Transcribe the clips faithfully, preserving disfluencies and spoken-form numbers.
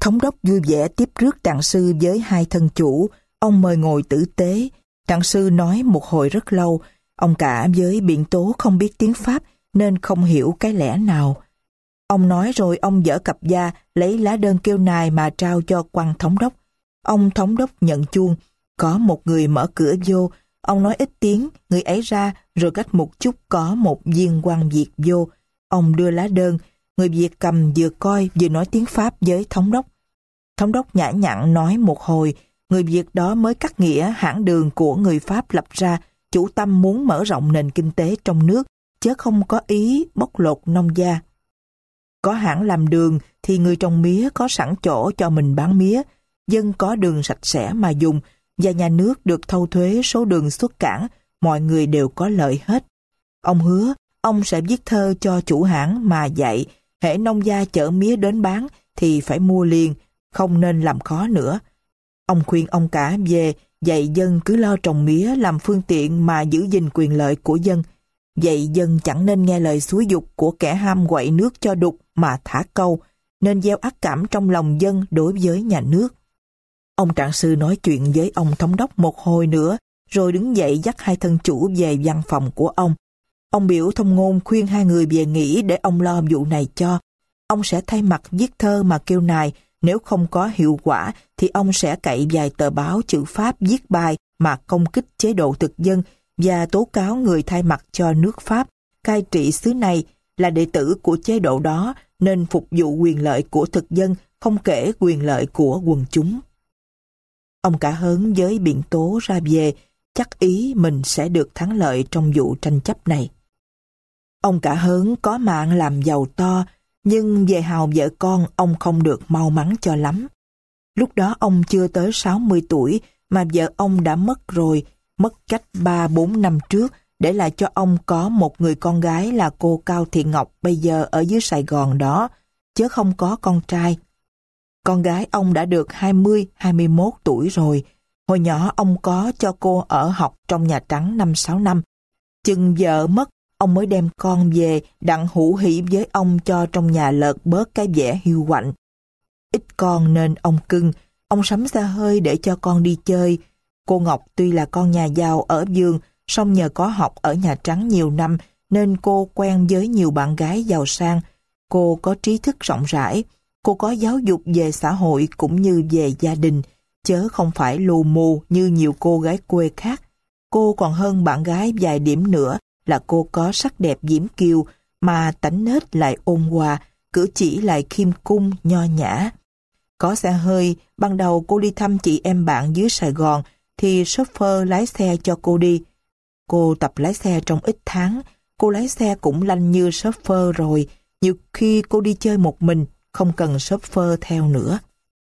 Thống đốc vui vẻ tiếp rước trạng sư với hai thân chủ. Ông mời ngồi tử tế. Trạng sư nói một hồi rất lâu. Ông cả với biện tố không biết tiếng Pháp nên không hiểu cái lẽ nào. Ông nói rồi ông dở cặp da, lấy lá đơn kêu nài mà trao cho quan thống đốc. Ông thống đốc nhận chuông. Có một người mở cửa vô. Ông nói ít tiếng, người ấy ra, rồi cách một chút có một viên quan Việt vô. Ông đưa lá đơn. Người Việt cầm vừa coi vừa nói tiếng Pháp với thống đốc. Thống đốc nhã nhặn nói một hồi. Người Việt đó mới cắt nghĩa hãng đường của người Pháp lập ra, chủ tâm muốn mở rộng nền kinh tế trong nước, chứ không có ý bóc lột nông gia. Có hãng làm đường thì người trồng mía có sẵn chỗ cho mình bán mía, dân có đường sạch sẽ mà dùng, và nhà nước được thâu thuế số đường xuất cảng, mọi người đều có lợi hết. Ông hứa, ông sẽ viết thơ cho chủ hãng mà dạy, hễ nông gia chở mía đến bán thì phải mua liền, không nên làm khó nữa. Ông khuyên ông cả về dạy dân cứ lo trồng mía làm phương tiện mà giữ gìn quyền lợi của dân. Dạy dân chẳng nên nghe lời xúi giục của kẻ ham quậy nước cho đục mà thả câu, nên gieo ác cảm trong lòng dân đối với nhà nước. Ông trạng sư nói chuyện với ông thống đốc một hồi nữa, rồi đứng dậy dắt hai thân chủ về văn phòng của ông. Ông biểu thông ngôn khuyên hai người về nghỉ để ông lo vụ này cho. Ông sẽ thay mặt viết thơ mà kêu nài, nếu không có hiệu quả thì ông sẽ cậy vài tờ báo chữ Pháp viết bài mà công kích chế độ thực dân và tố cáo người thay mặt cho nước Pháp cai trị xứ này là đệ tử của chế độ đó nên phục vụ quyền lợi của thực dân, không kể quyền lợi của quần chúng. Ông cả hớn với biện tố ra về, chắc ý mình sẽ được thắng lợi trong vụ tranh chấp này. Ông cả hớn có mạng làm giàu to, nhưng về hào vợ con ông không được mau mắn cho lắm. Lúc đó ông chưa tới sáu mươi tuổi mà vợ ông đã mất rồi, mất cách ba bốn năm trước, để lại cho ông có một người con gái là cô Cao Thị Ngọc bây giờ ở dưới Sài Gòn đó, chứ không có con trai. Con gái ông đã được hai mươi hai mươi mốt tuổi rồi. Hồi nhỏ ông có cho cô ở học trong Nhà Trắng năm sáu năm. Chừng vợ mất, ông mới đem con về đặng hữu hỉ với ông cho trong nhà lợt bớt cái vẻ hiu quạnh. Ít con nên ông cưng, ông sắm xe hơi để cho con đi chơi. Cô Ngọc tuy là con nhà giàu ở vườn, song nhờ có học ở Nhà Trắng nhiều năm nên cô quen với nhiều bạn gái giàu sang. Cô có trí thức rộng rãi, cô có giáo dục về xã hội cũng như về gia đình, chớ không phải lù mù như nhiều cô gái quê khác. Cô còn hơn bạn gái vài điểm nữa là cô có sắc đẹp diễm kiều mà tánh nết lại ôn hòa, cử chỉ lại khiêm cung nho nhã. Có xe hơi, ban đầu cô đi thăm chị em bạn dưới Sài Gòn thì chauffeur lái xe cho cô đi. Cô tập lái xe trong ít tháng, cô lái xe cũng lanh như chauffeur rồi, nhiều khi cô đi chơi một mình, không cần chauffeur theo nữa.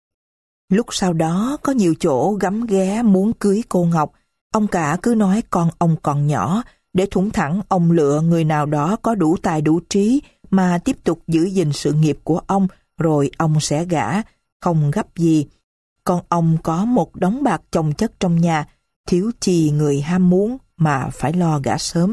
Lúc sau đó có nhiều chỗ gắm ghé muốn cưới cô Ngọc, ông cả cứ nói con ông còn nhỏ, để thủng thẳng ông lựa người nào đó có đủ tài đủ trí mà tiếp tục giữ gìn sự nghiệp của ông, rồi ông sẽ gả, không gấp gì. Con ông có một đống bạc chồng chất trong nhà, thiếu chi người ham muốn mà phải lo gả sớm.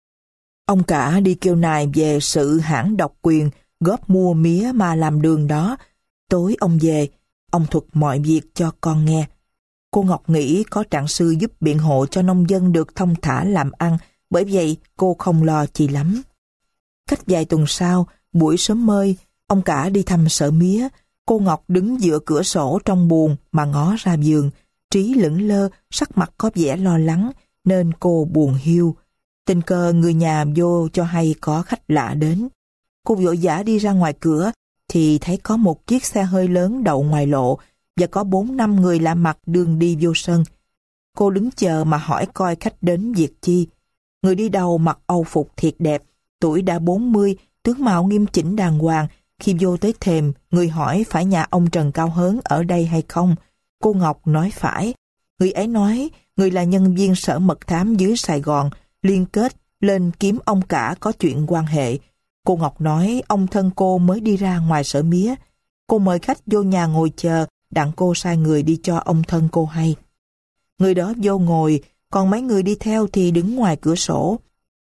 Ông cả đi kêu nài về sự hãng độc quyền góp mua mía mà làm đường đó. Tối ông về, ông thuật mọi việc cho con nghe. Cô Ngọc nghĩ có trạng sư giúp biện hộ cho nông dân được thông thả làm ăn, bởi vậy cô không lo chi lắm. Cách vài tuần sau, buổi sớm mơi, ông cả đi thăm sở mía. Cô Ngọc đứng giữa cửa sổ trong buồng mà ngó ra vườn, trí lững lơ, sắc mặt có vẻ lo lắng, nên cô buồn hiu. Tình cờ người nhà vô cho hay có khách lạ đến. Cô vội vã đi ra ngoài cửa, thì thấy có một chiếc xe hơi lớn đậu ngoài lộ, và có bốn năm người lạ mặt đường đi vô sân. Cô đứng chờ mà hỏi coi khách đến việc chi. Người đi đầu mặc âu phục thiệt đẹp, tuổi đã bốn mươi, tướng mạo nghiêm chỉnh đàng hoàng. Khi vô tới thềm, người hỏi phải nhà ông Trần Cao Hớn ở đây hay không. Cô Ngọc nói phải. Người ấy nói người là nhân viên sở mật thám dưới Sài Gòn, liên kết lên kiếm ông cả có chuyện quan hệ. Cô Ngọc nói ông thân cô mới đi ra ngoài sở mía. Cô mời khách vô nhà ngồi chờ, đặng cô sai người đi cho ông thân cô hay. Người đó vô ngồi, còn mấy người đi theo thì đứng ngoài cửa sổ.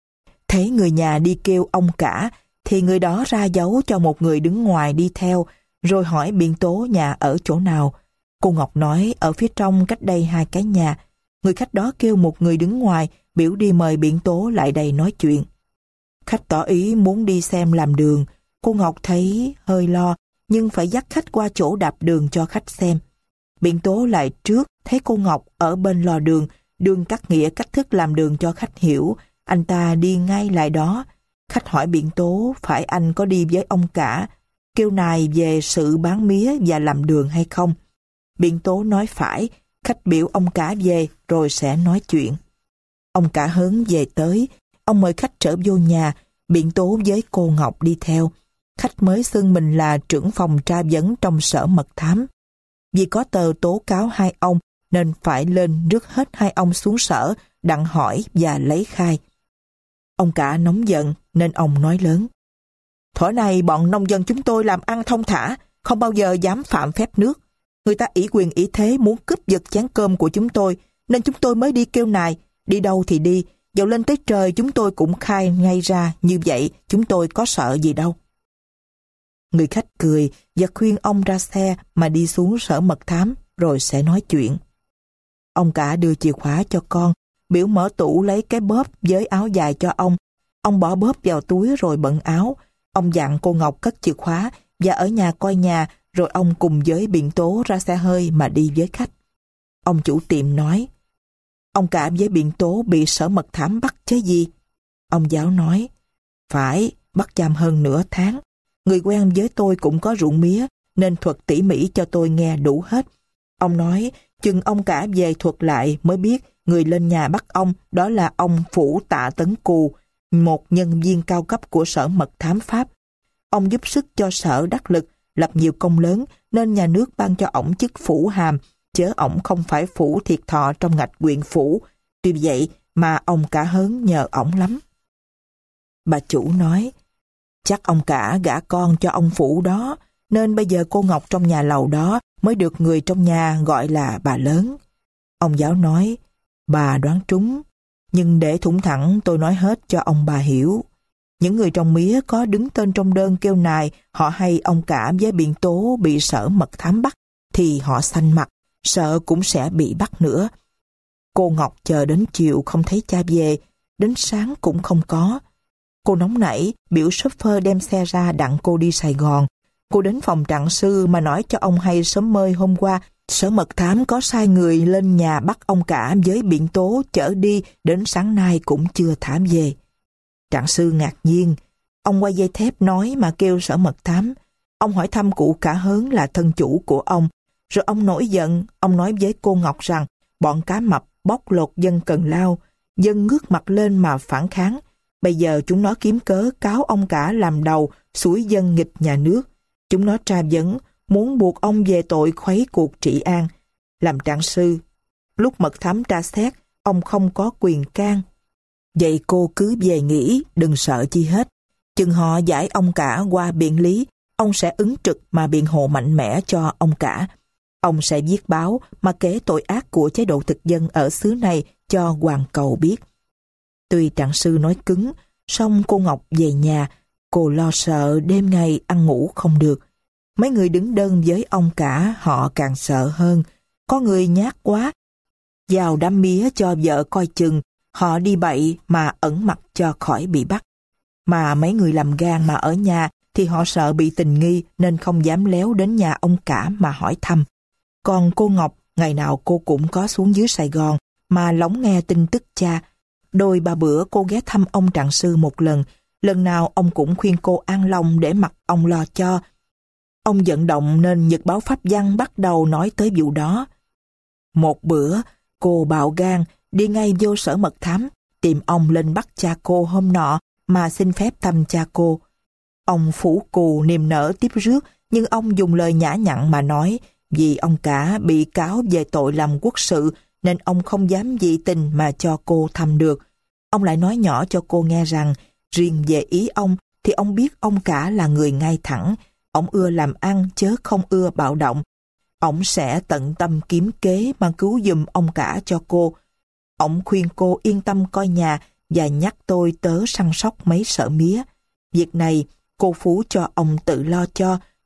Thấy người nhà đi kêu ông cả, thì người đó ra dấu cho một người đứng ngoài đi theo, rồi hỏi biện tố nhà ở chỗ nào. Cô Ngọc nói ở phía trong cách đây hai cái nhà. Người khách đó kêu một người đứng ngoài, biểu đi mời biện tố lại đây nói chuyện. Khách tỏ ý muốn đi xem làm đường. Cô Ngọc thấy hơi lo, nhưng phải dắt khách qua chỗ đạp đường cho khách xem. Biện tố lại trước, thấy cô Ngọc ở bên lò đường, đương cắt nghĩa cách thức làm đường cho khách hiểu. Anh ta đi ngay lại đó. Khách hỏi biện tố phải anh có đi với ông cả, kêu nài về sự bán mía và làm đường hay không. Biện tố nói phải. Khách biểu ông cả về rồi sẽ nói chuyện. Ông cả hớn về tới. Ông mời khách trở vô nhà. Biện tố với cô Ngọc đi theo. Khách mới xưng mình là trưởng phòng tra vấn trong sở mật thám. Vì có tờ tố cáo hai ông nên phải lên rước hết hai ông xuống sở đặng hỏi và lấy khai. Ông cả nóng giận nên ông nói lớn: Thuở này bọn nông dân chúng tôi làm ăn thông thả, không bao giờ dám phạm phép nước. Người ta ỷ quyền ỷ thế muốn cướp giật chén cơm của chúng tôi, nên chúng tôi mới đi kêu nài. Đi đâu thì đi, dẫu lên tới trời chúng tôi cũng khai ngay ra, như vậy chúng tôi có sợ gì đâu. Người khách cười và khuyên ông ra xe mà đi xuống sở mật thám rồi sẽ nói chuyện. Ông cả đưa chìa khóa cho con, biểu mở tủ lấy cái bóp với áo dài cho ông. Ông bỏ bóp vào túi rồi bận áo. Ông dặn cô Ngọc cất chìa khóa và ở nhà coi nhà, rồi ông cùng với biện tố ra xe hơi mà đi với khách. Ông chủ tiệm nói: Ông cả với biện tố bị sở mật thám bắt chứ gì? Ông giáo nói: Phải, bắt giam hơn nửa tháng. Người quen với tôi cũng có ruộng mía, nên thuật tỉ mỉ cho tôi nghe đủ hết. Ông nói, chừng ông cả về thuật lại mới biết người lên nhà bắt ông đó là ông Phủ Tạ Tấn Cù, một nhân viên cao cấp của sở mật thám Pháp. Ông giúp sức cho sở đắc lực, lập nhiều công lớn, nên nhà nước ban cho ổng chức phủ hàm, chớ ổng không phải phủ thiệt thọ trong ngạch huyện phủ. Tuy vậy mà ông cả hớn nhờ ổng lắm. Bà chủ nói: Chắc ông cả gả con cho ông Phủ đó, nên bây giờ cô Ngọc trong nhà lầu đó mới được người trong nhà gọi là bà lớn. Ông giáo nói: Bà đoán trúng, nhưng để thủng thẳng tôi nói hết cho ông bà hiểu. Những người trồng mía có đứng tên trong đơn kêu nài họ hay ông cả với biện tố bị sở mật thám bắt, thì họ xanh mặt, sợ cũng sẽ bị bắt nữa. Cô Ngọc chờ đến chiều không thấy cha về, đến sáng cũng không có. Cô nóng nảy, biểu shopper đem xe ra đặng cô đi Sài Gòn. Cô đến phòng trạng sư mà nói cho ông hay sớm mơi hôm qua, sở mật thám có sai người lên nhà bắt ông cả với biện tố chở đi, đến sáng nay cũng chưa thả về. Trạng sư ngạc nhiên. Ông quay dây thép nói mà kêu sở mật thám. Ông hỏi thăm cụ cả hớn là thân chủ của ông. Rồi ông nổi giận, ông nói với cô Ngọc rằng bọn cá mập bóc lột dân Cần Lao. Dân ngước mặt lên mà phản kháng. Bây giờ chúng nó kiếm cớ cáo ông cả làm đầu, xúi dân nghịch nhà nước. Chúng nó tra vấn, muốn buộc ông về tội khuấy cuộc trị an. Làm trạng sư, lúc mật thám tra xét, ông không có quyền can. Vậy cô cứ về nghỉ, đừng sợ chi hết. Chừng họ giải ông cả qua biện lý, ông sẽ ứng trực mà biện hộ mạnh mẽ cho ông cả. Ông sẽ viết báo mà kể tội ác của chế độ thực dân ở xứ này cho hoàn cầu biết. Tuy trạng sư nói cứng, song cô Ngọc về nhà, cô lo sợ đêm ngày ăn ngủ không được. Mấy người đứng đơn với ông cả họ càng sợ hơn. Có người nhát quá, vào đám mía cho vợ coi chừng, họ đi bậy mà ẩn mặt cho khỏi bị bắt. Mà mấy người làm gan mà ở nhà thì họ sợ bị tình nghi nên không dám léo đến nhà ông cả mà hỏi thăm. Còn cô Ngọc, ngày nào cô cũng có xuống dưới Sài Gòn mà lóng nghe tin tức cha. Đôi ba bữa cô ghé thăm ông trạng sư một lần, lần nào ông cũng khuyên cô an lòng để mặc ông lo cho. Ông vận động nên Nhật báo Pháp Văn bắt đầu nói tới vụ đó. Một bữa, cô bạo gan đi ngay vô sở mật thám, tìm ông lên bắt cha cô hôm nọ mà xin phép thăm cha cô. Ông Phủ Cù niềm nở tiếp rước, nhưng ông dùng lời nhã nhặn mà nói, vì ông cả bị cáo về tội làm quốc sự nên ông không dám dị tình mà cho cô thăm được. Ông lại nói nhỏ cho cô nghe rằng, riêng về ý ông thì ông biết ông cả là người ngay thẳng, ông ưa làm ăn chớ không ưa bạo động. Ông sẽ tận tâm kiếm kế mà cứu giùm ông cả cho cô. Ông khuyên cô yên tâm coi nhà và nhắc tôi tớ săn sóc mấy sở mía. Việc này cô Phú cho ông tự lo cho,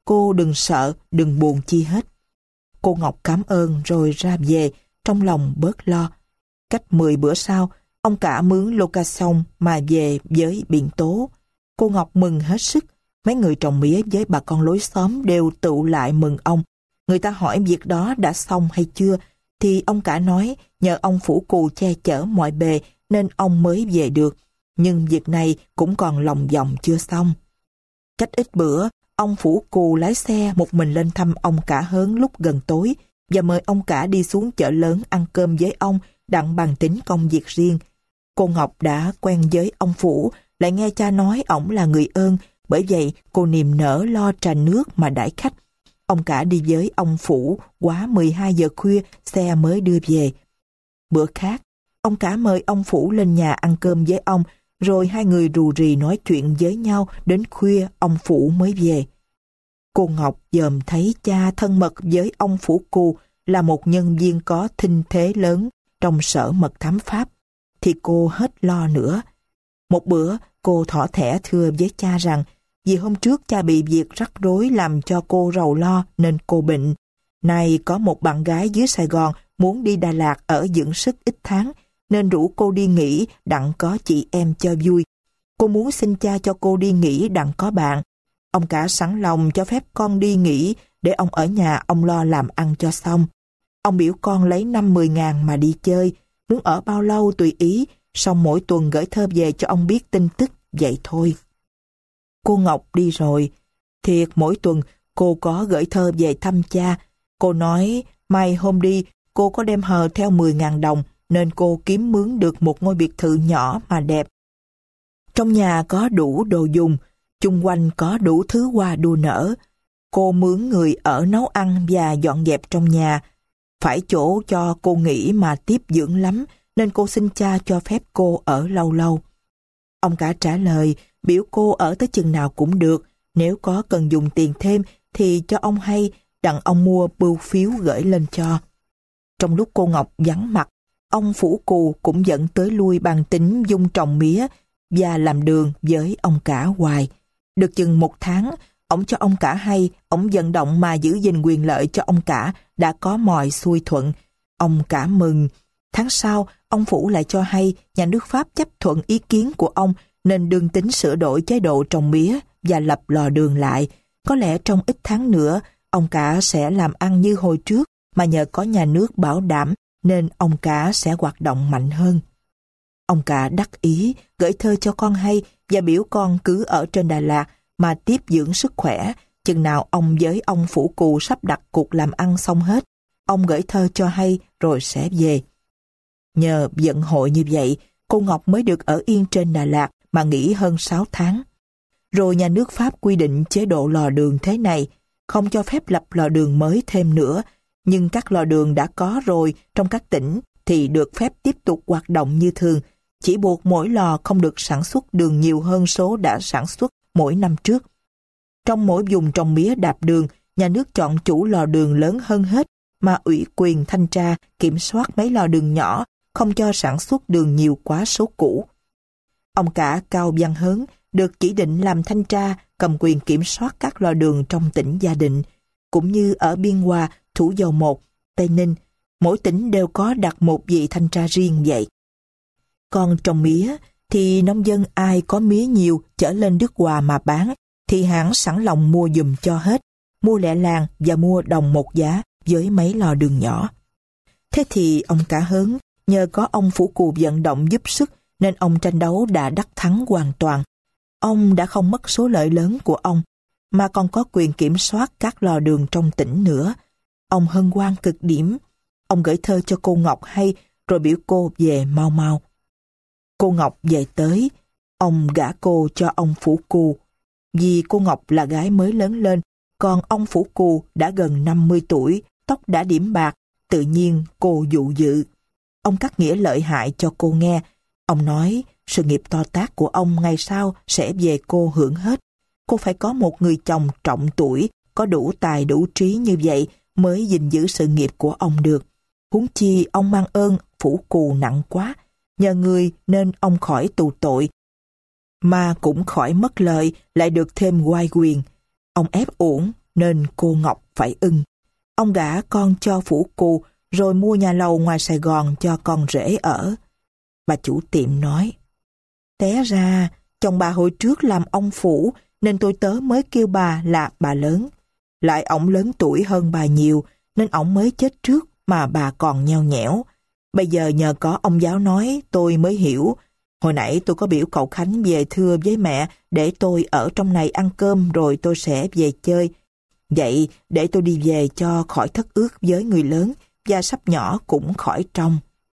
cô đừng sợ, đừng buồn chi hết. Cô Ngọc cảm ơn rồi ra về, trong lòng bớt lo. Cách mười bữa sau, ông cả mướn lô ca xong mà về với biển tố. Cô Ngọc mừng hết sức. Mấy người trồng mía với bà con lối xóm đều tụ lại mừng ông. Người ta hỏi việc đó đã xong hay chưa, thì ông cả nói nhờ ông Phủ Cù che chở mọi bề nên ông mới về được. Nhưng việc này cũng còn lòng vòng chưa xong. Cách ít bữa, ông Phủ Cù lái xe một mình lên thăm ông cả Hớn lúc gần tối và mời ông cả đi xuống chợ lớn ăn cơm với ông, đặng bàn tính công việc riêng. Cô Ngọc đã quen với ông Phủ, lại nghe cha nói ổng là người ơn, bởi vậy cô niềm nở lo trà nước mà đãi khách. Ông cả đi với ông Phủ quá mười hai giờ khuya, xe mới đưa về. Bữa khác, ông cả mời ông Phủ lên nhà ăn cơm với ông, rồi hai người rù rì nói chuyện với nhau đến khuya ông Phủ mới về. Cô Ngọc dòm thấy cha thân mật với ông Phủ Cù là một nhân viên có thinh thế lớn trong sở mật thám Pháp, thì cô hết lo nữa. Một bữa, cô thỏ thẻ thưa với cha rằng vì hôm trước cha bị việc rắc rối làm cho cô rầu lo nên cô bệnh. Nay có một bạn gái dưới Sài Gòn muốn đi Đà Lạt ở dưỡng sức ít tháng, nên rủ cô đi nghỉ đặng có chị em cho vui. Cô muốn xin cha cho cô đi nghỉ đặng có bạn. Ông cả sẵn lòng cho phép con đi nghỉ để ông ở nhà ông lo làm ăn cho xong. Ông biểu con lấy năm mười ngàn mà đi chơi, muốn ở bao lâu tùy ý, xong mỗi tuần gửi thơ về cho ông biết tin tức, vậy thôi. Cô Ngọc đi rồi. Thiệt mỗi tuần cô có gửi thơ về thăm cha. Cô nói mai hôm đi cô có đem hờ theo mười ngàn đồng nên cô kiếm mướn được một ngôi biệt thự nhỏ mà đẹp. Trong nhà có đủ đồ dùng, chung quanh có đủ thứ hoa đua nở. Cô mướn người ở nấu ăn và dọn dẹp trong nhà. Phải chỗ cho cô nghỉ mà tiếp dưỡng lắm, nên cô xin cha cho phép cô ở lâu lâu. Ông cả trả lời, biểu cô ở tới chừng nào cũng được, nếu có cần dùng tiền thêm thì cho ông hay, đặng ông mua bưu phiếu gửi lên cho. Trong lúc cô Ngọc vắng mặt, ông Phủ Cù cũng dẫn tới lui bàn tính dung trồng mía và làm đường với ông cả hoài. Được chừng một tháng, ông cho ông cả hay, ông vận động mà giữ gìn quyền lợi cho ông cả đã có mọi xuôi thuận. Ông cả mừng. Tháng sau, ông Phủ lại cho hay nhà nước Pháp chấp thuận ý kiến của ông nên đương tính sửa đổi chế độ trồng mía và lập lò đường lại. Có lẽ trong ít tháng nữa, ông cả sẽ làm ăn như hồi trước, mà nhờ có nhà nước bảo đảm nên ông cả sẽ hoạt động mạnh hơn. Ông cả đắc ý, gửi thơ cho con hay và biểu con cứ ở trên Đà Lạt mà tiếp dưỡng sức khỏe, chừng nào ông với ông Phủ Cù sắp đặt cuộc làm ăn xong hết, ông gửi thơ cho hay rồi sẽ về. Nhờ vận hội như vậy, cô Ngọc mới được ở yên trên Đà Lạt mà nghỉ hơn sáu tháng. Rồi nhà nước Pháp quy định chế độ lò đường thế này, không cho phép lập lò đường mới thêm nữa, nhưng các lò đường đã có rồi trong các tỉnh thì được phép tiếp tục hoạt động như thường, chỉ buộc mỗi lò không được sản xuất đường nhiều hơn số đã sản xuất mỗi năm trước. Trong mỗi vùng trồng mía đạp đường, nhà nước chọn chủ lò đường lớn hơn hết, mà ủy quyền thanh tra kiểm soát mấy lò đường nhỏ, không cho sản xuất đường nhiều quá số cũ. Ông cả Cao Văn Hớn được chỉ định làm thanh tra, cầm quyền kiểm soát các lò đường trong tỉnh Gia Định, cũng như ở Biên Hòa, Thủ Dầu Một, Tây Ninh. Mỗi tỉnh đều có đặt một vị thanh tra riêng vậy. Còn trồng mía thì nông dân ai có mía nhiều chở lên Đức Hòa mà bán thì hãng sẵn lòng mua giùm cho hết, mua lẻ làng và mua đồng một giá với mấy lò đường nhỏ. Thế thì ông cả Hớn nhờ có ông Phủ Cù vận động giúp sức nên ông tranh đấu đã đắc thắng hoàn toàn. Ông đã không mất số lợi lớn của ông, mà còn có quyền kiểm soát các lò đường trong tỉnh nữa. Ông hân hoan cực điểm. Ông gửi thơ cho cô Ngọc hay, rồi biểu cô về mau mau. Cô Ngọc về tới, ông gả cô cho ông Phủ Cù. Vì cô Ngọc là gái mới lớn lên, còn ông Phủ Cù đã gần năm mươi tuổi, tóc đã điểm bạc, tự nhiên cô dụ dự. Ông cắt nghĩa lợi hại cho cô nghe. Ông nói sự nghiệp to tát của ông ngày sau sẽ về cô hưởng hết. Cô phải có một người chồng trọng tuổi, có đủ tài đủ trí như vậy mới gìn giữ sự nghiệp của ông được. Huống chi ông mang ơn Phủ Cù nặng quá, nhờ người nên ông khỏi tù tội, mà cũng khỏi mất lợi, lại được thêm oai quyền. Ông ép uổng, nên cô Ngọc phải ưng. Ông gả con cho phủ cù, rồi mua nhà lầu ngoài Sài Gòn cho con rể ở. Bà chủ tiệm nói, té ra chồng bà hồi trước làm ông phủ, nên tôi tớ mới kêu bà là bà lớn. Lại ổng lớn tuổi hơn bà nhiều, nên ổng mới chết trước mà bà còn nheo nhẽo. Bây giờ nhờ có ông giáo nói tôi mới hiểu. Hồi nãy tôi có biểu cậu Khánh về thưa với mẹ để tôi ở trong này ăn cơm rồi tôi sẽ về chơi. Vậy để tôi đi về cho khỏi thất ước với người lớn và sắp nhỏ cũng khỏi trông.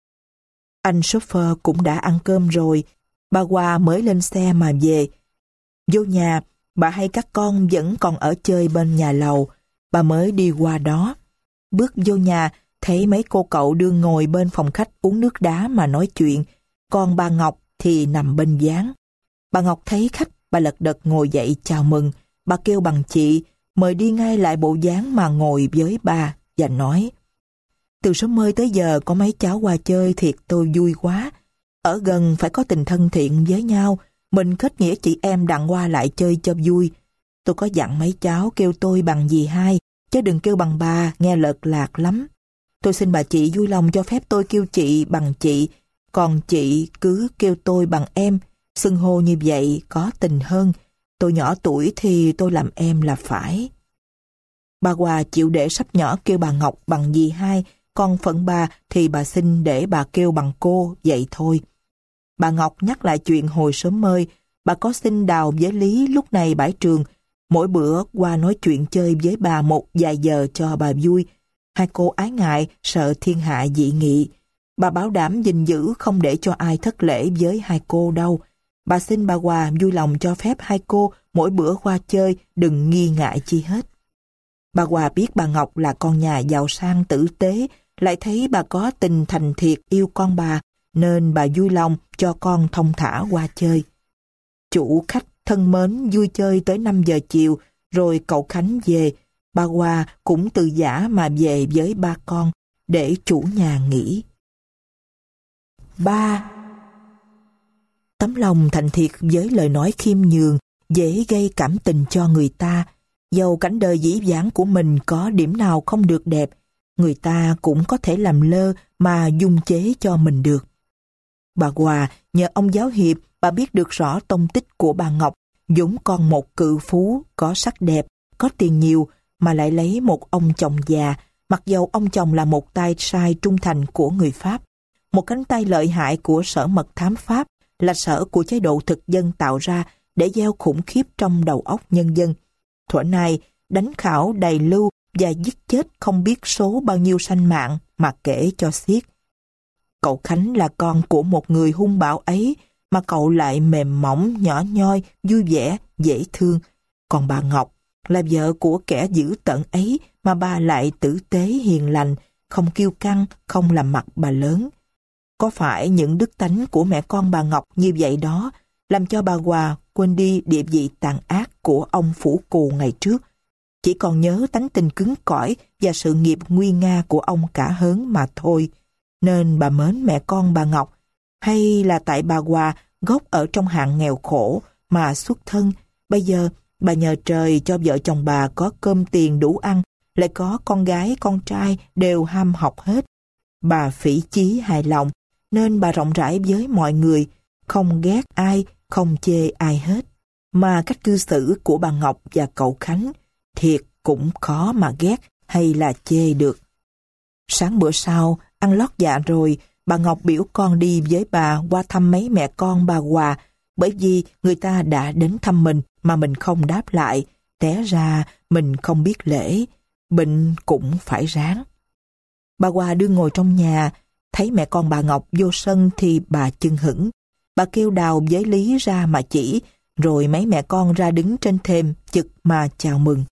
Anh chauffeur cũng đã ăn cơm rồi. Bà Hoa mới lên xe mà về. Vô nhà, bà hay các con vẫn còn ở chơi bên nhà lầu. Bà mới đi qua đó. Bước vô nhà, thấy mấy cô cậu đương ngồi bên phòng khách uống nước đá mà nói chuyện. Còn bà Ngọc thì nằm bên gián. Bà Ngọc thấy khách, bà lật đật ngồi dậy chào mừng. Bà kêu bằng chị, mời đi ngay lại bộ dáng mà ngồi với bà và nói: từ sớm mơi tới giờ có mấy cháu qua chơi thiệt tôi vui quá. Ở gần phải có tình thân thiện với nhau, mình kết nghĩa chị em đặng qua lại chơi cho vui. Tôi có dặn mấy cháu kêu tôi bằng dì hai, chứ đừng kêu bằng bà, nghe lợt lạc lắm. Tôi xin bà chị vui lòng cho phép tôi kêu chị bằng chị, còn chị cứ kêu tôi bằng em, xưng hô như vậy có tình hơn. Tôi nhỏ tuổi thì tôi làm em là phải. Bà Hòa chịu để sắp nhỏ kêu bà Ngọc bằng dì hai, còn phận bà thì bà xin để bà kêu bằng cô, vậy thôi. Bà Ngọc nhắc lại chuyện hồi sớm mơi, bà có xin Đào với Lý lúc này bãi trường, mỗi bữa qua nói chuyện chơi với bà một vài giờ cho bà vui. Hai cô ái ngại, sợ thiên hạ dị nghị. Bà bảo đảm gìn giữ không để cho ai thất lễ với hai cô đâu. Bà xin bà Hòa vui lòng cho phép hai cô mỗi bữa qua chơi, đừng nghi ngại chi hết. Bà Hòa biết bà Ngọc là con nhà giàu sang tử tế, lại thấy bà có tình thành thiệt yêu con bà, nên bà vui lòng cho con thông thả qua chơi. Chủ khách thân mến vui chơi tới năm giờ chiều, rồi cậu Khánh về. Bà Hòa cũng từ giã mà về với ba con, để chủ nhà nghỉ. Ba tấm lòng thành thiệt với lời nói khiêm nhường, dễ gây cảm tình cho người ta. Dầu cảnh đời dĩ vãng của mình có điểm nào không được đẹp, người ta cũng có thể làm lơ mà dung chế cho mình được. Bà Hòa nhờ ông giáo hiệp, bà biết được rõ tông tích của bà Ngọc, vốn con một cự phú, có sắc đẹp, có tiền nhiều, mà lại lấy một ông chồng già, mặc dầu ông chồng là một tay sai trung thành của người Pháp, một cánh tay lợi hại của sở mật thám Pháp, là sở của chế độ thực dân tạo ra để gieo khủng khiếp trong đầu óc nhân dân. Thuở này, đánh khảo đầy lưu và giết chết không biết số bao nhiêu sanh mạng mà kể cho xiết. Cậu Khánh là con của một người hung bạo ấy, mà cậu lại mềm mỏng, nhỏ nhoi, vui vẻ, dễ thương. Còn bà Ngọc là vợ của kẻ dữ tợn ấy, mà bà lại tử tế hiền lành, không kiêu căng, không làm mặt bà lớn. Có phải những đức tánh của mẹ con bà Ngọc như vậy đó làm cho bà Hòa quên đi địa vị tàn ác của ông phủ cù ngày trước, chỉ còn nhớ tánh tình cứng cỏi và sự nghiệp nguy nga của ông cả hớn mà thôi, nên bà mến mẹ con bà Ngọc? Hay là tại bà Hòa gốc ở trong hạng nghèo khổ mà xuất thân, bây giờ bà nhờ trời cho vợ chồng bà có cơm tiền đủ ăn, lại có con gái con trai đều ham học hết. Bà phỉ chí hài lòng, nên bà rộng rãi với mọi người, không ghét ai, không chê ai hết. Mà cách cư xử của bà Ngọc và cậu Khánh thiệt cũng khó mà ghét hay là chê được. Sáng bữa sau, ăn lót dạ rồi, bà Ngọc biểu con đi với bà qua thăm mấy mẹ con bà Hòa, bởi vì người ta đã đến thăm mình mà mình không đáp lại, té ra mình không biết lễ, bệnh cũng phải ráng. Bà Hòa đương ngồi trong nhà, thấy mẹ con bà Ngọc vô sân thì bà chưng hửng. Bà kêu Đào với Lý ra mà chỉ, rồi mấy mẹ con ra đứng trên thềm chực mà chào mừng.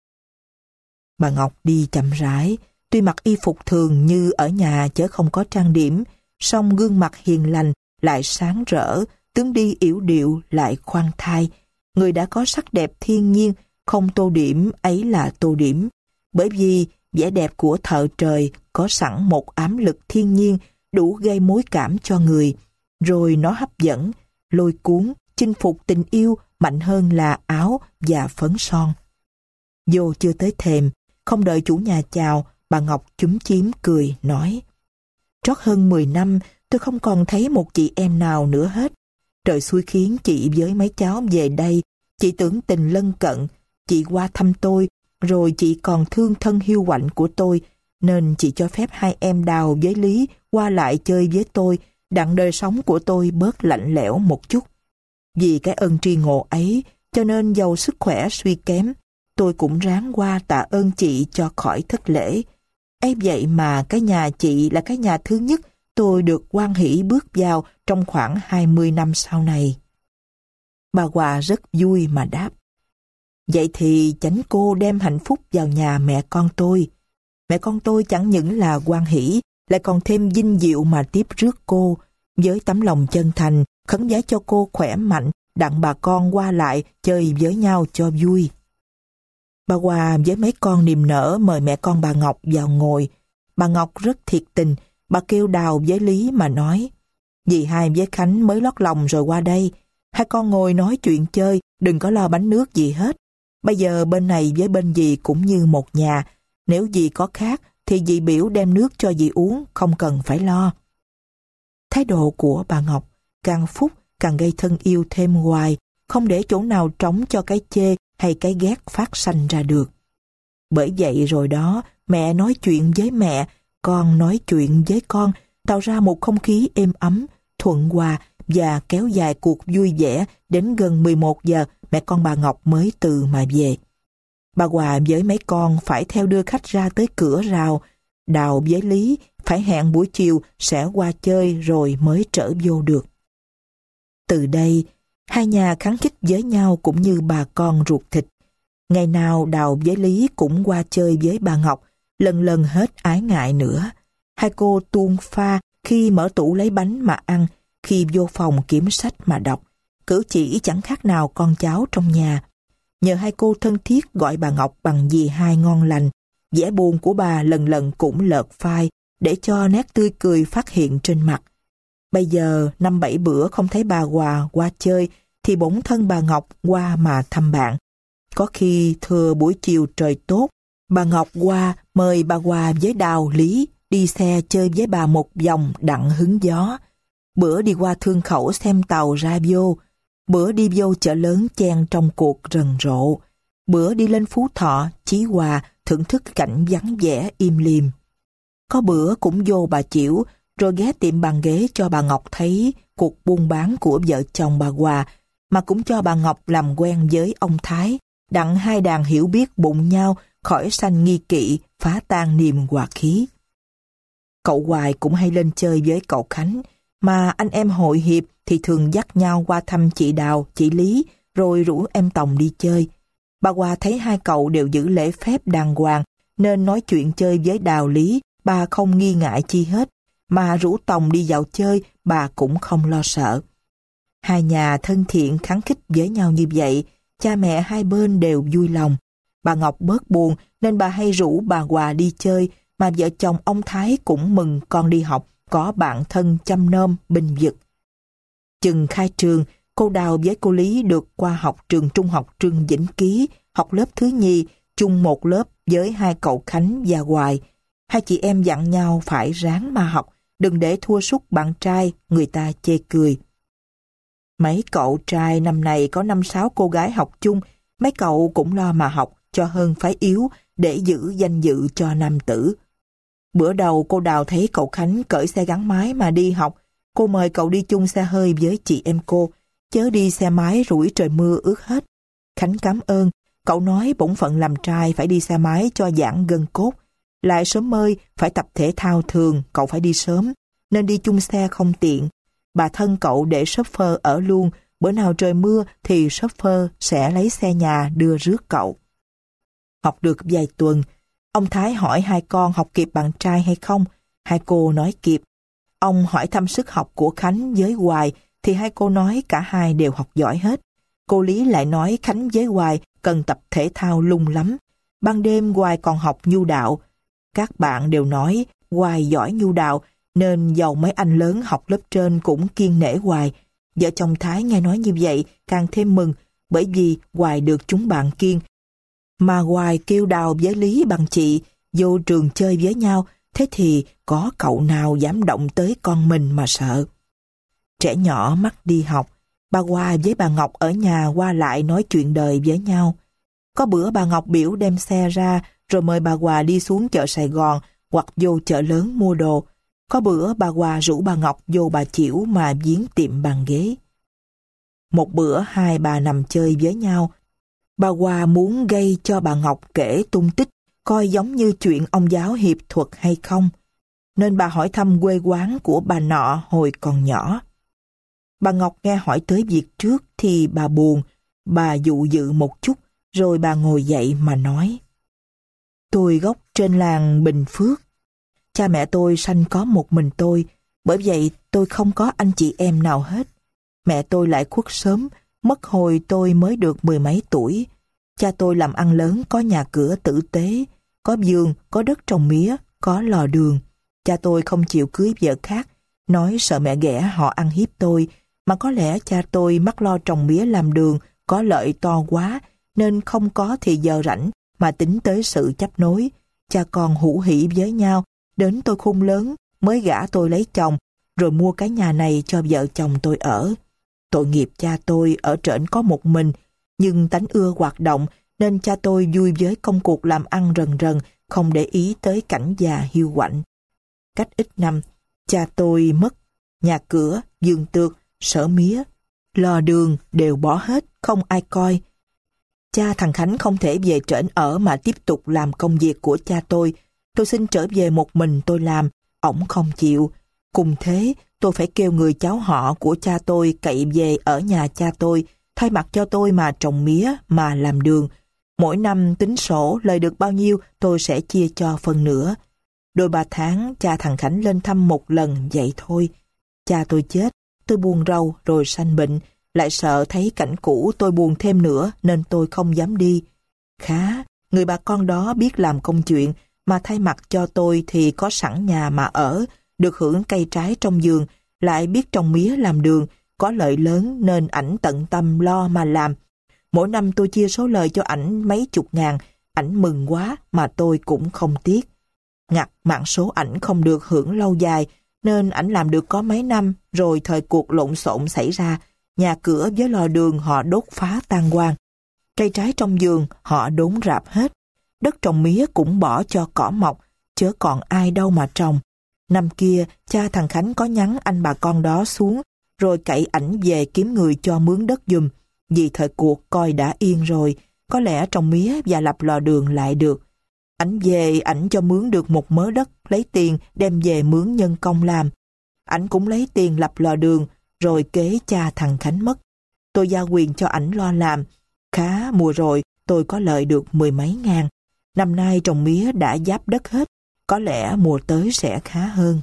Bà Ngọc đi chậm rãi, tuy mặc y phục thường như ở nhà chớ không có trang điểm, song gương mặt hiền lành lại sáng rỡ, tướng đi yểu điệu lại khoan thai. Người đã có sắc đẹp thiên nhiên, không tô điểm ấy là tô điểm, bởi vì vẻ đẹp của thợ trời có sẵn một ám lực thiên nhiên đủ gây mối cảm cho người, rồi nó hấp dẫn, lôi cuốn, chinh phục tình yêu mạnh hơn là áo và phấn son. Vô chưa tới thềm, không đợi chủ nhà chào, bà Ngọc chúm chím cười, nói: Trót hơn mười năm, tôi không còn thấy một chị em nào nữa hết. Trời xui khiến chị với mấy cháu về đây, chị tưởng tình lân cận, chị qua thăm tôi, rồi chị còn thương thân hiu quạnh của tôi, nên chị cho phép hai em Đào với Lý qua lại chơi với tôi, đặng đời sống của tôi bớt lạnh lẽo một chút. Vì cái ơn tri ngộ ấy, cho nên dầu sức khỏe suy kém, tôi cũng ráng qua tạ ơn chị cho khỏi thất lễ. Ấy vậy mà cái nhà chị là cái nhà thứ nhất tôi được hoan hỷ bước vào trong khoảng hai mươi năm sau này. Bà Hòa rất vui mà đáp: Vậy thì chánh cô đem hạnh phúc vào nhà mẹ con tôi. Mẹ con tôi chẳng những là hoan hỷ, lại còn thêm vinh diệu mà tiếp rước cô, với tấm lòng chân thành, khấn vái cho cô khỏe mạnh, đặng bà con qua lại chơi với nhau cho vui. Bà Hòa với mấy con niềm nở mời mẹ con bà Ngọc vào ngồi. Bà Ngọc rất thiệt tình, bà kêu Đào với Lý mà nói: Dì hai với Khánh mới lót lòng rồi qua đây, hai con ngồi nói chuyện chơi, đừng có lo bánh nước gì hết. Bây giờ bên này với bên dì cũng như một nhà, nếu dì có khác thì dì biểu đem nước cho dì uống, không cần phải lo. Thái độ của bà Ngọc càng phúc càng gây thân yêu thêm hoài, không để chỗ nào trống cho cái chê hay cái ghét phát sanh ra được. Bởi vậy rồi đó, mẹ nói chuyện với mẹ, con nói chuyện với con, tạo ra một không khí êm ấm, thuận hòa và kéo dài cuộc vui vẻ đến gần mười một giờ mẹ con bà Ngọc mới từ mà về. Bà Hòa với mấy con phải theo đưa khách ra tới cửa rào, Đào với Lý phải hẹn buổi chiều sẽ qua chơi rồi mới trở vô được. Từ đây, hai nhà khắng khích với nhau cũng như bà con ruột thịt. Ngày nào Đào với Lý cũng qua chơi với bà Ngọc, lần lần hết ái ngại nữa. Hai cô tuôn pha khi mở tủ lấy bánh mà ăn, khi vô phòng kiểm sách mà đọc, cử chỉ chẳng khác nào con cháu trong nhà. Nhờ hai cô thân thiết gọi bà Ngọc bằng dì hai ngon lành, vẻ buồn của bà lần lần cũng lợt phai, để cho nét tươi cười phát hiện trên mặt. Bây giờ năm bảy bữa không thấy bà Hòa qua chơi, thì bỗng thân bà Ngọc qua mà thăm bạn. Có khi thừa buổi chiều trời tốt, bà Ngọc qua mời bà Hòa với Đào Lý đi xe chơi với bà một vòng đặng hứng gió. Bữa đi qua Thương Khẩu xem tàu ra vô, bữa đi vô chợ lớn chen trong cuộc rần rộ, bữa đi lên Phú Thọ, Chí Hòa thưởng thức cảnh vắng vẻ im lìm. Có bữa cũng vô Bà Chiểu, rồi ghé tiệm bàn ghế cho bà Ngọc thấy cuộc buôn bán của vợ chồng bà Hòa, mà cũng cho bà Ngọc làm quen với ông Thái, đặng hai đàn hiểu biết bụng nhau, khỏi sanh nghi kỵ, phá tan niềm hòa khí. Cậu Hoài cũng hay lên chơi với cậu Khánh, mà anh em hội hiệp thì thường dắt nhau qua thăm chị Đào, chị Lý, rồi rủ em Tòng đi chơi. Bà Hòa thấy hai cậu đều giữ lễ phép đàng hoàng, nên nói chuyện chơi với Đào Lý, bà không nghi ngại chi hết, mà rủ Tòng đi dạo chơi, bà cũng không lo sợ. Hai nhà thân thiện khắng khích với nhau như vậy, cha mẹ hai bên đều vui lòng. Bà Ngọc bớt buồn nên bà hay rủ bà Hòa đi chơi, mà vợ chồng ông Thái cũng mừng con đi học, có bạn thân chăm nom binh vực. Chừng khai trường, cô Đào với cô Lý được qua học trường trung học Trương Vĩnh Ký, học lớp thứ nhì, chung một lớp với hai cậu Khánh và Hoài. Hai chị em dặn nhau phải ráng mà học, đừng để thua sút bạn trai, người ta chê cười. Mấy cậu trai năm này có năm sáu cô gái học chung, mấy cậu cũng lo mà học cho hơn phái yếu để giữ danh dự cho nam tử. Bữa đầu cô Đào thấy cậu Khánh cởi xe gắn máy mà đi học, cô mời cậu đi chung xe hơi với chị em cô, chớ đi xe máy rủi trời mưa ướt hết. Khánh cảm ơn, cậu nói bổn phận làm trai phải đi xe máy cho giãn gân cốt, lại sớm mơi phải tập thể thao thường, cậu phải đi sớm, nên đi chung xe không tiện. Bà thân cậu để shopper ở luôn, bữa nào trời mưa thì shopper sẽ lấy xe nhà đưa rước cậu. Học được vài tuần, ông Thái hỏi hai con học kịp bạn trai hay không, hai cô nói kịp. Ông hỏi thăm sức học của Khánh với Hoài, thì hai cô nói cả hai đều học giỏi hết. Cô Lý lại nói Khánh với Hoài cần tập thể thao lung lắm. Ban đêm Hoài còn học nhu đạo. Các bạn đều nói Hoài giỏi nhu đạo, nên dầu mấy anh lớn học lớp trên cũng kiêng nể Hoài. Vợ chồng Thái nghe nói như vậy càng thêm mừng, bởi vì Hoài được chúng bạn kiêng. Mà Hoài kêu Đào với Lý bằng chị vô trường chơi với nhau, thế thì có cậu nào dám động tới con mình mà sợ. Trẻ nhỏ mắc đi học, bà Hoa với bà Ngọc ở nhà qua lại nói chuyện đời với nhau. Có bữa bà Ngọc biểu đem xe ra rồi mời bà Hoa đi xuống chợ Sài Gòn hoặc vô chợ lớn mua đồ. Có bữa bà Hoa rủ bà Ngọc vô bà Chiểu mà viếng tiệm bàn ghế. Một bữa hai bà nằm chơi với nhau. Bà Hoa muốn gây cho bà Ngọc kể tung tích, coi giống như chuyện ông giáo hiệp thuật hay không. Nên bà hỏi thăm quê quán của bà nọ hồi còn nhỏ. Bà Ngọc nghe hỏi tới việc trước thì bà buồn, bà dụ dự một chút, rồi bà ngồi dậy mà nói. Tôi gốc trên làng Bình Phước. Cha mẹ tôi sanh có một mình tôi, bởi vậy tôi không có anh chị em nào hết. Mẹ tôi lại khuất sớm, mất hồi tôi mới được mười mấy tuổi. Cha tôi làm ăn lớn, có nhà cửa tử tế, có vườn, có đất trồng mía, có lò đường. Cha tôi không chịu cưới vợ khác, nói sợ mẹ ghẻ họ ăn hiếp tôi, mà có lẽ cha tôi mắc lo trồng mía làm đường, có lợi to quá, nên không có thì giờ rảnh mà tính tới sự chấp nối. Cha con hữu hỉ với nhau, đến tôi khôn lớn mới gả tôi lấy chồng, rồi mua cái nhà này cho vợ chồng tôi ở. Tội nghiệp cha tôi ở trển có một mình, nhưng tánh ưa hoạt động nên cha tôi vui với công cuộc làm ăn rần rần, không để ý tới cảnh già hiu quạnh. Cách ít năm, cha tôi mất, nhà cửa, vườn tược, sở mía, lò đường đều bỏ hết, không ai coi. Cha thằng Khánh không thể về trển ở mà tiếp tục làm công việc của cha tôi. Tôi xin trở về một mình tôi làm, ổng không chịu. Cùng thế, tôi phải kêu người cháu họ của cha tôi cậy về ở nhà cha tôi, thay mặt cho tôi mà trồng mía, mà làm đường. Mỗi năm tính sổ, lời được bao nhiêu tôi sẽ chia cho phần nữa. Đôi ba tháng, cha thằng Khánh lên thăm một lần, vậy thôi. Cha tôi chết, tôi buồn rầu rồi sanh bệnh, lại sợ thấy cảnh cũ tôi buồn thêm nữa nên tôi không dám đi. Khá, người bà con đó biết làm công chuyện, mà thay mặt cho tôi thì có sẵn nhà mà ở, được hưởng cây trái trong vườn, lại biết trồng mía làm đường, có lợi lớn nên ảnh tận tâm lo mà làm. Mỗi năm tôi chia số lời cho ảnh mấy chục ngàn, ảnh mừng quá mà tôi cũng không tiếc. Ngặt mạng số ảnh không được hưởng lâu dài, nên ảnh làm được có mấy năm, rồi thời cuộc lộn xộn xảy ra, nhà cửa với lò đường họ đốt phá tan hoang. Cây trái trong vườn họ đốn rạp hết, đất trồng mía cũng bỏ cho cỏ mọc, chớ còn ai đâu mà trồng. Năm kia, cha thằng Khánh có nhắn anh bà con đó xuống, rồi cậy ảnh về kiếm người cho mướn đất giùm. Vì thời cuộc coi đã yên rồi, có lẽ trồng mía và lập lò đường lại được. Ảnh về, ảnh cho mướn được một mớ đất, lấy tiền đem về mướn nhân công làm. Ảnh cũng lấy tiền lập lò đường, rồi kế cha thằng Khánh mất. Tôi giao quyền cho ảnh lo làm. Khá mùa rồi, tôi có lợi được mười mấy ngàn. Năm nay trồng mía đã giáp đất hết, có lẽ mùa tới sẽ khá hơn.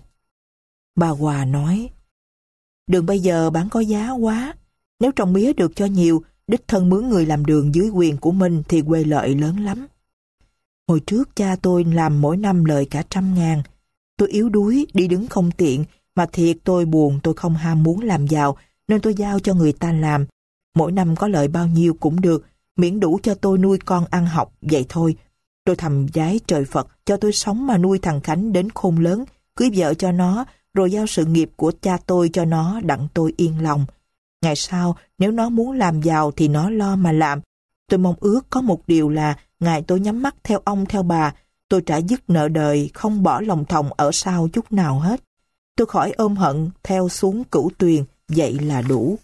Bà Hòa nói, đường bây giờ bán có giá quá. Nếu trồng mía được cho nhiều, đích thân mướn người làm đường dưới quyền của mình thì quê lợi lớn lắm. Hồi trước cha tôi làm mỗi năm lợi cả trăm ngàn. Tôi yếu đuối, đi đứng không tiện, mà thiệt tôi buồn, tôi không ham muốn làm giàu, nên tôi giao cho người ta làm. Mỗi năm có lợi bao nhiêu cũng được, miễn đủ cho tôi nuôi con ăn học, vậy thôi. Tôi thầm vái trời Phật cho tôi sống mà nuôi thằng Khánh đến khôn lớn, cưới vợ cho nó, rồi giao sự nghiệp của cha tôi cho nó đặng tôi yên lòng. Ngày sau, nếu nó muốn làm giàu thì nó lo mà làm. Tôi mong ước có một điều là ngày tôi nhắm mắt theo ông theo bà, tôi trả dứt nợ đời, không bỏ lòng thòng ở sau chút nào hết. Tôi khỏi ôm hận theo xuống cửu tuyền, vậy là đủ.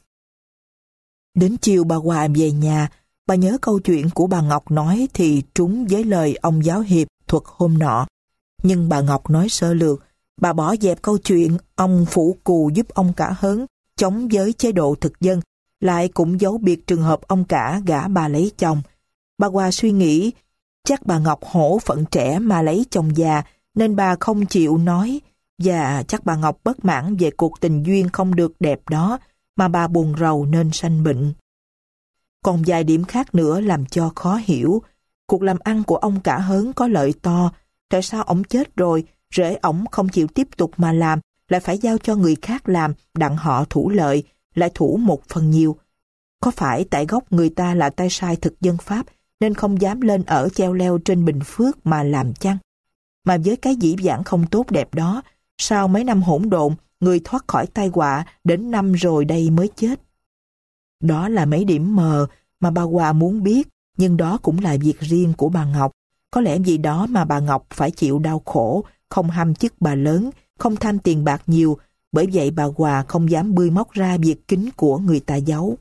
Đến chiều bà Hòa về nhà, bà nhớ câu chuyện của bà Ngọc nói thì trúng với lời ông giáo hiệp thuật hôm nọ. Nhưng bà Ngọc nói sơ lược, bà bỏ dẹp câu chuyện ông phủ cù giúp ông cả hớn, chống với chế độ thực dân, lại cũng giấu biệt trường hợp ông cả gả bà lấy chồng. Bà Hòa suy nghĩ, chắc bà Ngọc hổ phận trẻ mà lấy chồng già, nên bà không chịu nói, và chắc bà Ngọc bất mãn về cuộc tình duyên không được đẹp đó, mà bà buồn rầu nên sanh bệnh. Còn vài điểm khác nữa làm cho khó hiểu. Cuộc làm ăn của ông cả hớn có lợi to, tại sao ông chết rồi, rể ổng không chịu tiếp tục mà làm, lại phải giao cho người khác làm, đặng họ thủ lợi, lại thủ một phần nhiều. Có phải tại gốc người ta là tay sai thực dân Pháp, nên không dám lên ở treo leo trên Bình Phước mà làm chăng. Mà với cái dĩ vãng không tốt đẹp đó, sau mấy năm hỗn độn, người thoát khỏi tai họa đến năm rồi đây mới chết. Đó là mấy điểm mờ mà bà Hòa muốn biết, nhưng đó cũng là việc riêng của bà Ngọc. Có lẽ vì đó mà bà Ngọc phải chịu đau khổ, không ham chức bà lớn, không tham tiền bạc nhiều, bởi vậy bà Hòa không dám bươi móc ra việc kín của người ta giấu.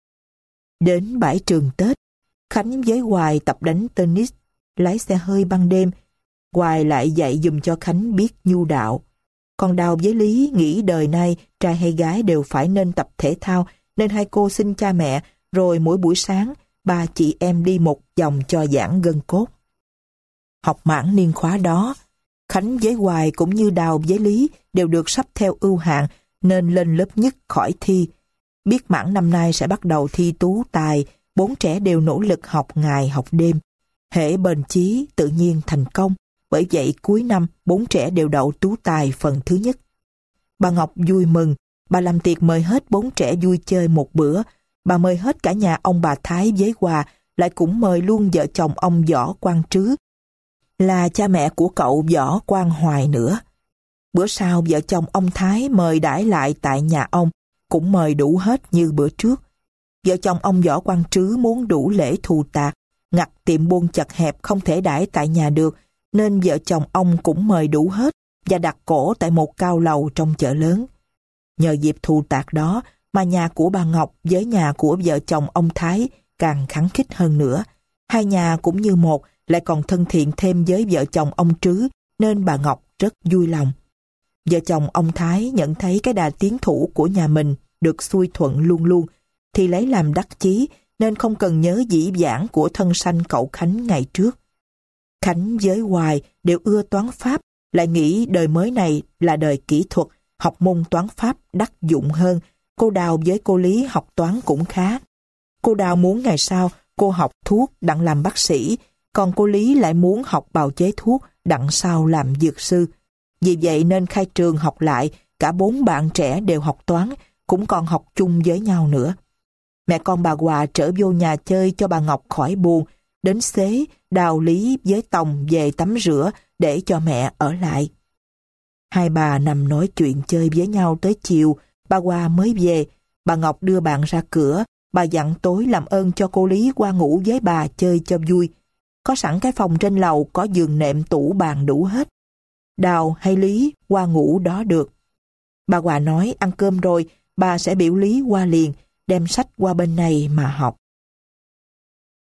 Đến bãi trường Tết, Khánh với Hoài tập đánh tennis, lái xe hơi ban đêm. Hoài lại dạy dùm cho Khánh biết nhu đạo. Còn Đào với Lý nghĩ đời nay trai hay gái đều phải nên tập thể thao, nên hai cô xin cha mẹ, rồi mỗi buổi sáng ba chị em đi một vòng cho giãn gân cốt. Học mãn niên khóa đó, Khánh với Hoài cũng như Đào với Lý đều được sắp theo ưu hạng nên lên lớp nhất khỏi thi. Biết mãn năm nay sẽ bắt đầu thi tú tài, bốn trẻ đều nỗ lực học ngày học đêm. Hễ bền chí tự nhiên thành công, bởi vậy cuối năm bốn trẻ đều đậu tú tài phần thứ nhất. Bà Ngọc vui mừng, bà làm tiệc mời hết bốn trẻ vui chơi một bữa. Bà mời hết cả nhà ông bà Thái với Hòa, lại cũng mời luôn vợ chồng ông Võ Quang Trứ, là cha mẹ của cậu Võ Quang Hoài nữa. Bữa sau vợ chồng ông Thái mời đãi lại tại nhà ông, cũng mời đủ hết như bữa trước. Vợ chồng ông Võ Quang Trứ muốn đủ lễ thù tạc, ngặt tiệm buôn chật hẹp không thể đãi tại nhà được, nên vợ chồng ông cũng mời đủ hết và đặt cổ tại một cao lầu trong chợ lớn. Nhờ dịp thù tạc đó mà nhà của bà Ngọc với nhà của vợ chồng ông Thái càng khắng khích hơn nữa. Hai nhà cũng như một, lại còn thân thiện thêm với vợ chồng ông Trứ, nên bà Ngọc rất vui lòng. Vợ chồng ông Thái nhận thấy cái đà tiến thủ của nhà mình được xuôi thuận luôn luôn, thì lấy làm đắc chí, nên không cần nhớ dĩ vãng của thân sanh cậu Khánh ngày trước. Khánh với Hoài đều ưa toán pháp, lại nghĩ đời mới này là đời kỹ thuật, học môn toán pháp đắc dụng hơn. Cô Đào với cô Lý học toán cũng khá. Cô Đào muốn ngày sau cô học thuốc đặng làm bác sĩ, còn cô Lý lại muốn học bào chế thuốc đặng sau làm dược sư. Vì vậy nên khai trường học lại, cả bốn bạn trẻ đều học toán, cũng còn học chung với nhau nữa. Mẹ con bà Hòa trở vô nhà chơi cho bà Ngọc khỏi buồn, đến xế Đào, Lý với Tòng về tắm rửa để cho mẹ ở lại. Hai bà nằm nói chuyện chơi với nhau tới chiều, bà Hòa mới về. Bà Ngọc đưa bạn ra cửa, bà dặn tối làm ơn cho cô Lý qua ngủ với bà chơi cho vui. Có sẵn cái phòng trên lầu có giường nệm tủ bàn đủ hết. Đào hay Lý qua ngủ đó được. Bà Hòa nói ăn cơm rồi, bà sẽ biểu Lý qua liền, đem sách qua bên này mà học.